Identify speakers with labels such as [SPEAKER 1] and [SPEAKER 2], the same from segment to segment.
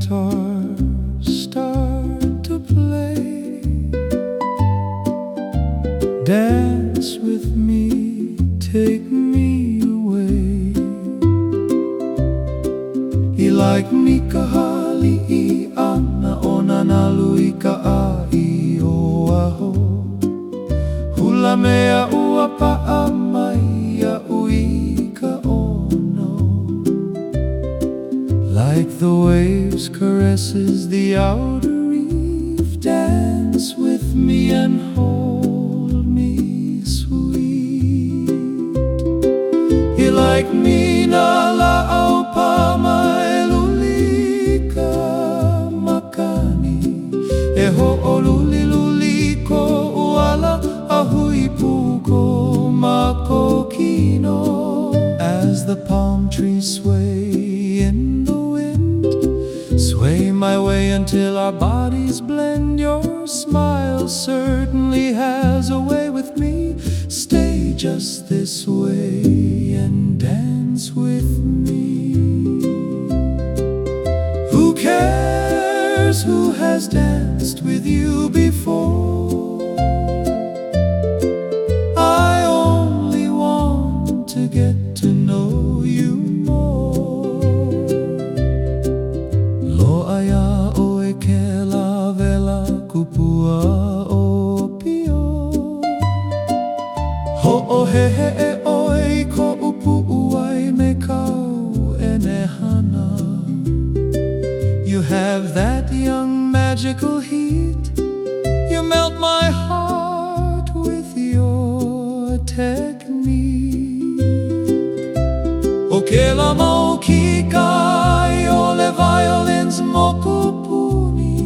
[SPEAKER 1] guitar start to play. Dance with me, take me away. Ilaik mi kahali'i ana ona nalui ka'ai o aho. Hula mea ua pa'a mai a ui ka ono. Like the waves caresses the outer reef, dance with me and hold me sweet. Ilaik mi na la'au pa mai lulika makani. E ho'oluli luli ko uala ahui puko makokino. As the palm trees sway in the wind, sway my way until our bodies blend. Your smile certainly has a way with me. Stay just this way and dance with me. Who cares who has danced with you before? I only want to get to know you more. Lo'aya oe ke la vela kupua o pio. Ho'ohehe e oi ko upu'uai me kau e nehana. You have that young magical heat. You melt my heart with your technique. O ke la mau ki kai o le violins mokupuni.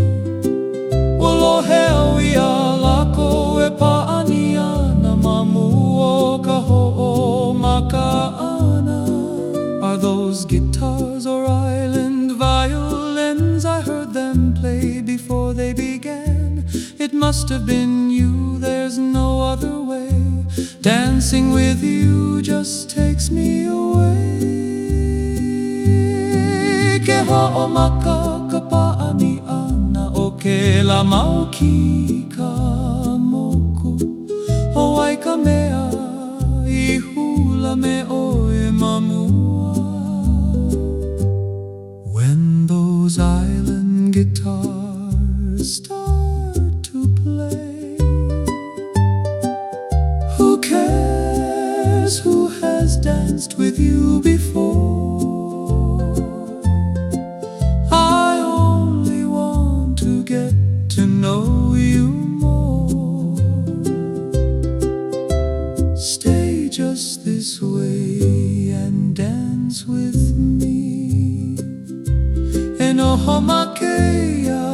[SPEAKER 1] Olohe aui a lako e pa'ani ana mamu o ka ho'o makaana. Are those guitars or island violins? I heard them play before they began. It must have been you, there's no other way. Dancing with you just takes me away. Ke ho'o maka ka pa'ani ana o ke la mau ki ka moku. Ho'ai ka mea I hula me oe mamua. When those island guitars start to play, who cares who has danced with you before? I only want to get to know you more. Stay just this way and dance with me. Enoho makeia